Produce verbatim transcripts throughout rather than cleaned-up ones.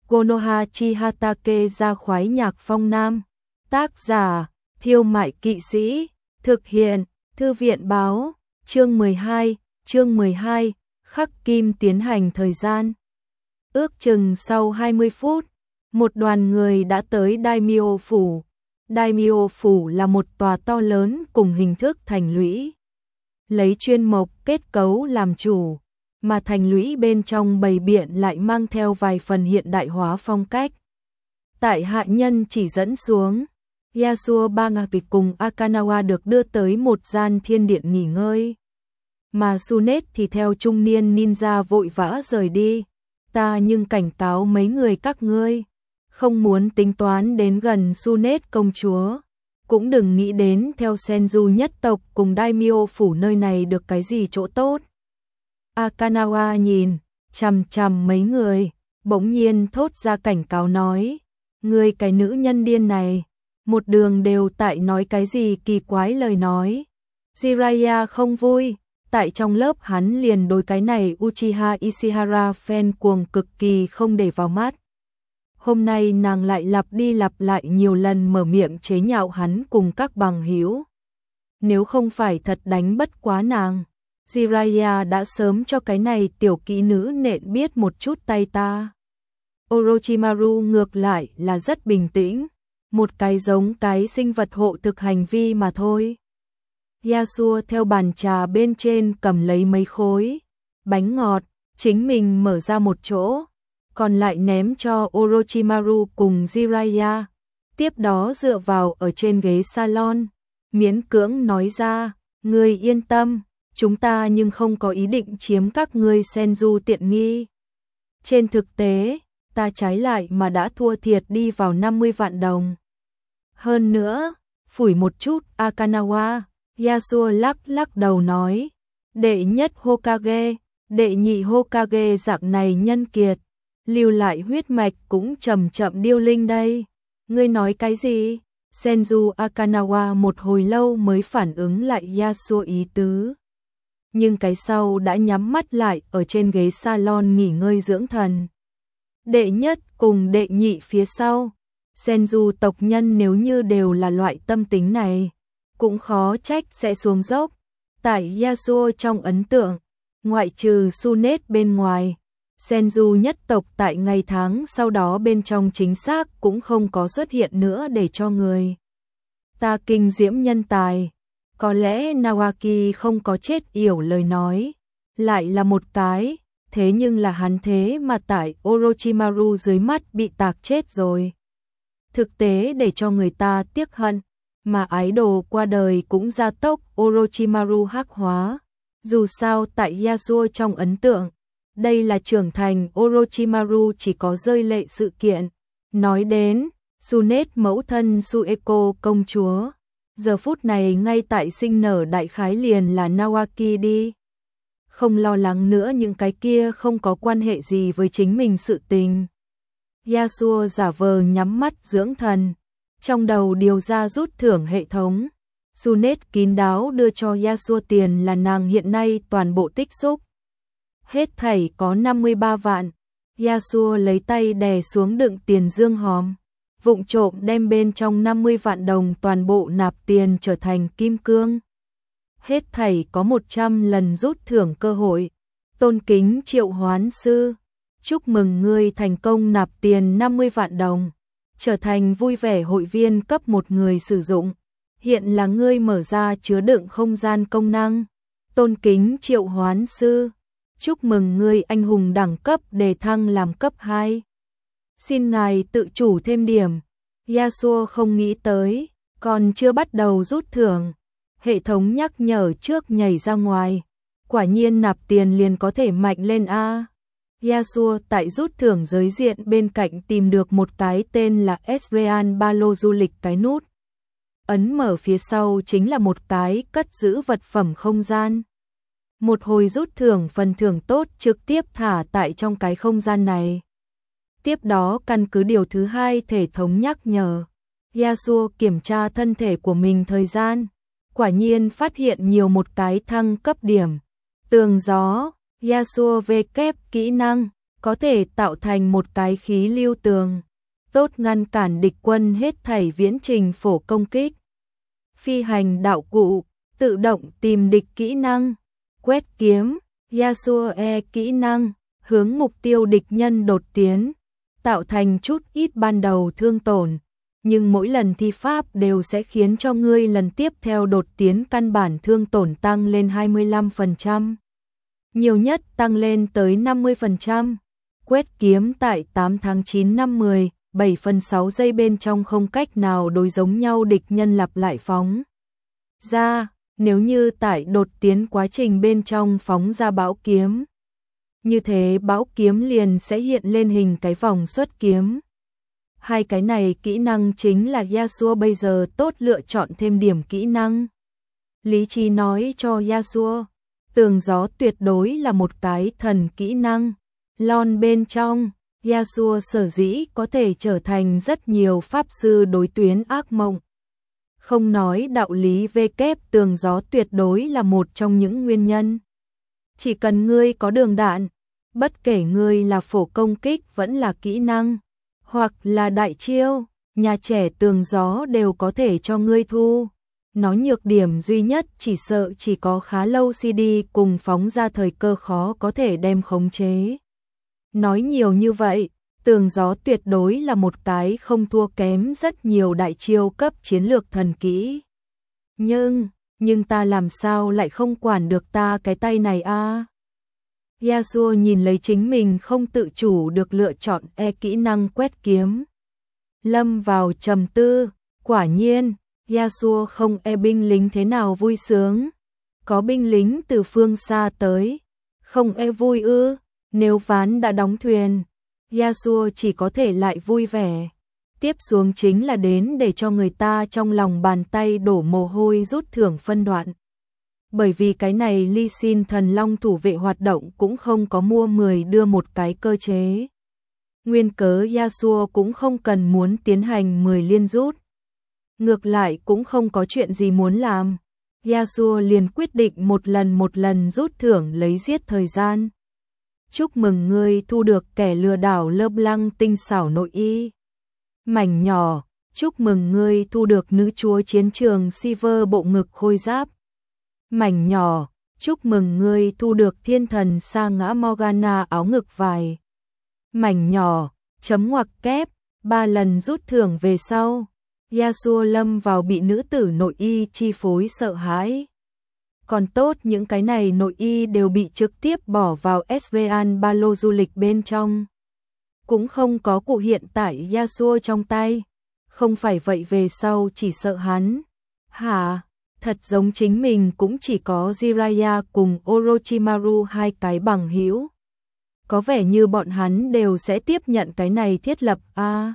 Konoha Chihatake ra khoái nhạc phong nam. Tác giả, Thiêu Mại Kỵ Sĩ. Thực hiện, Thư viện báo. Chương mười hai, chương mười hai, khắc kim tiến hành thời gian. Ước chừng sau hai mươi phút, một đoàn người đã tới Daimyo Phủ. Daimyo Phủ là một tòa to lớn cùng hình thức thành lũy. Lấy chuyên mộc kết cấu làm chủ, mà thành lũy bên trong bày biện lại mang theo vài phần hiện đại hóa phong cách. Tại hạ nhân chỉ dẫn xuống, Yasuo Bangapi cùng Akanawa được đưa tới một gian thiên điện nghỉ ngơi. Mà Sunet thì theo trung niên ninja vội vã rời đi. Ta nhưng cảnh cáo mấy người các ngươi, không muốn tính toán đến gần Sunet công chúa, cũng đừng nghĩ đến theo Senju nhất tộc cùng Daimyo Phủ nơi này được cái gì chỗ tốt. Akanawa nhìn chằm chằm mấy người, bỗng nhiên thốt ra cảnh cáo nói, ngươi cái nữ nhân điên này, một đường đều tại nói cái gì kỳ quái lời nói. Jiraiya không vui, tại trong lớp hắn liền đối cái này Uchiha Ishihara fan cuồng cực kỳ không để vào mắt. Hôm nay nàng lại lặp đi lặp lại nhiều lần mở miệng chế nhạo hắn cùng các bằng hữu. Nếu không phải thật đánh bất quá nàng, Jiraiya đã sớm cho cái này tiểu kỹ nữ nện biết một chút tay ta. Orochimaru ngược lại là rất bình tĩnh, một cái giống cái sinh vật hộ thực hành vi mà thôi. Yasuo theo bàn trà bên trên cầm lấy mấy khối bánh ngọt, chính mình mở ra một chỗ, còn lại ném cho Orochimaru cùng Jiraiya. Tiếp đó dựa vào ở trên ghế salon, miễn cưỡng nói ra, ngươi yên tâm, chúng ta nhưng không có ý định chiếm các ngươi Senju tiện nghi. Trên thực tế, ta trái lại mà đã thua thiệt đi vào năm mươi vạn đồng. Hơn nữa, phủi một chút Akanawa, Yasuo lắc lắc đầu nói, đệ nhất Hokage, đệ nhị Hokage dạng này nhân kiệt, lưu lại huyết mạch cũng chậm chậm điêu linh đây. Ngươi nói cái gì? Senju Akanawa một hồi lâu mới phản ứng lại Yasuo ý tứ. Nhưng cái sau đã nhắm mắt lại ở trên ghế salon nghỉ ngơi dưỡng thần. Đệ nhất cùng đệ nhị phía sau, Senju tộc nhân nếu như đều là loại tâm tính này, cũng khó trách sẽ xuống dốc. Tại Yasuo trong ấn tượng, ngoại trừ Sunet bên ngoài, Senju nhất tộc tại ngày tháng sau đó bên trong chính xác cũng không có xuất hiện nữa để cho người ta kinh diễm nhân tài. Có lẽ Nawaki không có chết yểu lời nói, lại là một cái, thế nhưng là hắn thế mà tại Orochimaru dưới mắt bị tạc chết rồi. Thực tế để cho người ta tiếc hận, mà idol qua đời cũng gia tốc Orochimaru hắc hóa. Dù sao tại Yasuo trong ấn tượng, đây là trưởng thành Orochimaru chỉ có rơi lệ sự kiện. Nói đến, Sunet mẫu thân Sueko công chúa, giờ phút này ngay tại sinh nở đại khái liền là Nawaki đi. Không lo lắng nữa những cái kia không có quan hệ gì với chính mình sự tình. Yasuo giả vờ nhắm mắt dưỡng thần, trong đầu điều ra rút thưởng hệ thống. Sunet kín đáo đưa cho Yasuo tiền là nàng hiện nay toàn bộ tích xúc. Hết thảy có năm mươi ba vạn. Yasuo lấy tay đè xuống đựng tiền dương hòm, vụng trộm đem bên trong năm mươi vạn đồng toàn bộ nạp tiền trở thành kim cương. Hết thảy có một trăm lần rút thưởng cơ hội. Tôn kính triệu hoán sư, chúc mừng ngươi thành công nạp tiền năm mươi vạn đồng, trở thành vui vẻ hội viên cấp một người sử dụng. Hiện là ngươi mở ra chứa đựng không gian công năng. Tôn kính triệu hoán sư, chúc mừng ngươi anh hùng đẳng cấp đề thăng làm cấp hai. Xin ngài tự chủ thêm điểm. Yasuo không nghĩ tới, còn chưa bắt đầu rút thưởng, hệ thống nhắc nhở trước nhảy ra ngoài. Quả nhiên nạp tiền liền có thể mạnh lên a. Yasuo tại rút thưởng giới diện bên cạnh tìm được một cái tên là Ezreal ba lô du lịch cái nút. Ấn mở phía sau chính là một cái cất giữ vật phẩm không gian. Một hồi rút thưởng phần thưởng tốt trực tiếp thả tại trong cái không gian này. Tiếp đó căn cứ điều thứ hai hệ thống nhắc nhở, Yasuo kiểm tra thân thể của mình thời gian, quả nhiên phát hiện nhiều một cái thăng cấp điểm. Tường gió, Yasuo V kép kỹ năng, có thể tạo thành một cái khí lưu tường, tốt ngăn cản địch quân hết thảy viễn trình phổ công kích. Phi hành đạo cụ, tự động tìm địch kỹ năng, quét kiếm, Yasuo E kỹ năng, hướng mục tiêu địch nhân đột tiến, tạo thành chút ít ban đầu thương tổn, nhưng mỗi lần thi pháp đều sẽ khiến cho ngươi lần tiếp theo đột tiến căn bản thương tổn tăng lên hai mươi lăm phần trăm, nhiều nhất tăng lên tới năm mươi phần trăm. Quét kiếm tại tám tháng chín năm mười, bảy phần sáu giây bên trong không cách nào đối giống nhau địch nhân lặp lại phóng ra, nếu như tại đột tiến quá trình bên trong phóng ra bão kiếm. Như thế bão kiếm liền sẽ hiện lên hình cái vòng xuất kiếm. Hai cái này kỹ năng chính là Yasuo bây giờ tốt lựa chọn thêm điểm kỹ năng. Lý trí nói cho Yasuo, tường gió tuyệt đối là một cái thần kỹ năng. Lon bên trong, Yasuo sở dĩ có thể trở thành rất nhiều pháp sư đối tuyến ác mộng. Không nói đạo lý về kép tường gió tuyệt đối là một trong những nguyên nhân. Chỉ cần ngươi có đường đạn, bất kể ngươi là phổ công kích vẫn là kỹ năng, hoặc là đại chiêu, nhà trẻ tường gió đều có thể cho ngươi thu. Nó nhược điểm duy nhất chỉ sợ chỉ có khá lâu xê đê cùng phóng ra thời cơ khó có thể đem khống chế. Nói nhiều như vậy, tường gió tuyệt đối là một cái không thua kém rất nhiều đại chiêu cấp chiến lược thần kỹ. Nhưng, nhưng ta làm sao lại không quản được ta cái tay này a? À? Yasuo nhìn lấy chính mình không tự chủ được lựa chọn e kỹ năng quét kiếm. Lâm vào trầm tư, quả nhiên, Yasuo không e binh lính thế nào vui sướng. Có binh lính từ phương xa tới, không e vui ư, nếu ván đã đóng thuyền, Yasuo chỉ có thể lại vui vẻ. Tiếp xuống chính là đến để cho người ta trong lòng bàn tay đổ mồ hôi rút thưởng phân đoạn. Bởi vì cái này Ly Xin thần long thủ vệ hoạt động cũng không có mua mười đưa một cái cơ chế. Nguyên cớ Yasuo cũng không cần muốn tiến hành mười liên rút. Ngược lại cũng không có chuyện gì muốn làm. Yasuo liền quyết định một lần một lần rút thưởng lấy giết thời gian. Chúc mừng ngươi thu được kẻ lừa đảo LeBlanc tinh xảo nội y. Mảnh nhỏ, chúc mừng ngươi thu được nữ chúa chiến trường Silver bộ ngực khôi giáp. Mảnh nhỏ, chúc mừng ngươi thu được thiên thần sa ngã Morgana áo ngực vải. Mảnh nhỏ, chấm ngoặc kép, ba lần rút thưởng về sau. Yasuo lâm vào bị nữ tử nội y chi phối sợ hãi. Còn tốt những cái này nội y đều bị trực tiếp bỏ vào Ezreal ba lô du lịch bên trong. Cũng không có cụ hiện tại Yasuo trong tay. Không phải vậy về sau chỉ sợ hắn. Hả? Thật giống chính mình cũng chỉ có Jiraiya cùng Orochimaru hai cái bằng hữu. Có vẻ như bọn hắn đều sẽ tiếp nhận cái này thiết lập a. À,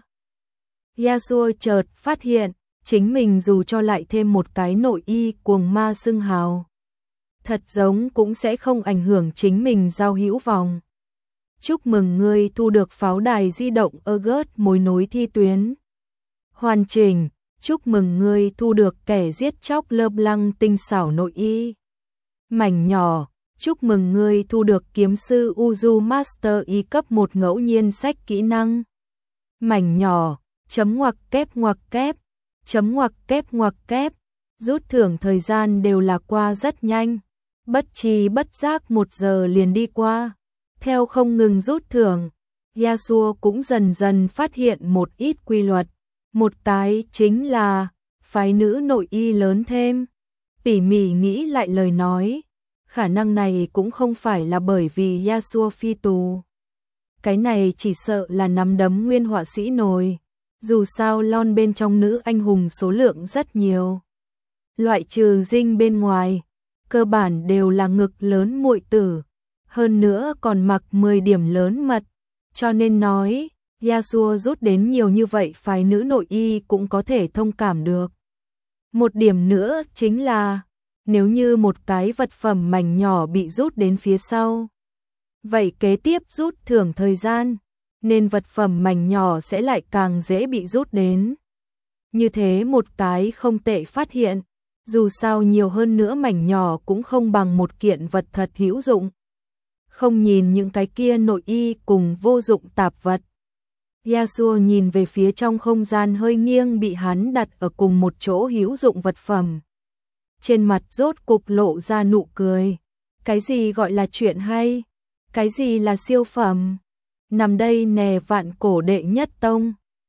Yasuo chợt phát hiện, chính mình dù cho lại thêm một cái nội y cuồng ma xưng hào. Thật giống cũng sẽ không ảnh hưởng chính mình giao hữu vòng. Chúc mừng ngươi thu được pháo đài di động Aegis mối nối thi tuyến. Hoàn chỉnh, chúc mừng ngươi thu được kẻ giết chóc LeBlanc tinh xảo nội y. Mảnh nhỏ, chúc mừng ngươi thu được kiếm sư Uzu Master y cấp một ngẫu nhiên sách kỹ năng. Mảnh nhỏ, chấm ngoặc kép ngoặc kép, chấm ngoặc kép ngoặc kép, rút thưởng thời gian đều là qua rất nhanh. Bất chi bất giác một giờ liền đi qua. Theo không ngừng rút thưởng, Yasuo cũng dần dần phát hiện một ít quy luật. Một cái chính là phái nữ nội y lớn thêm. Tỉ mỉ nghĩ lại lời nói, khả năng này cũng không phải là bởi vì Yasuo phi tù. Cái này chỉ sợ là nắm đấm nguyên họa sĩ nồi. Dù sao lon bên trong nữ anh hùng số lượng rất nhiều. Loại trừ dinh bên ngoài, cơ bản đều là ngực lớn muội tử. Hơn nữa còn mặc mười điểm lớn mật. Cho nên nói, Yasuo rút đến nhiều như vậy phái nữ nội y cũng có thể thông cảm được. Một điểm nữa chính là, nếu như một cái vật phẩm mảnh nhỏ bị rút đến phía sau, vậy kế tiếp rút thưởng thời gian, nên vật phẩm mảnh nhỏ sẽ lại càng dễ bị rút đến. Như thế một cái không tệ phát hiện, dù sao nhiều hơn nữa mảnh nhỏ cũng không bằng một kiện vật thật hữu dụng. không nhìn những cái kia nội y cùng vô dụng tạp vật. Yasuo nhìn về phía trong không gian hơi nghiêng bị hắn đặt ở cùng một chỗ hữu dụng vật phẩm. Trên mặt rốt cục lộ ra nụ cười. Cái gì gọi là chuyện hay? Cái gì là siêu phẩm? Nằm đây nè vạn cổ đệ nhất tông.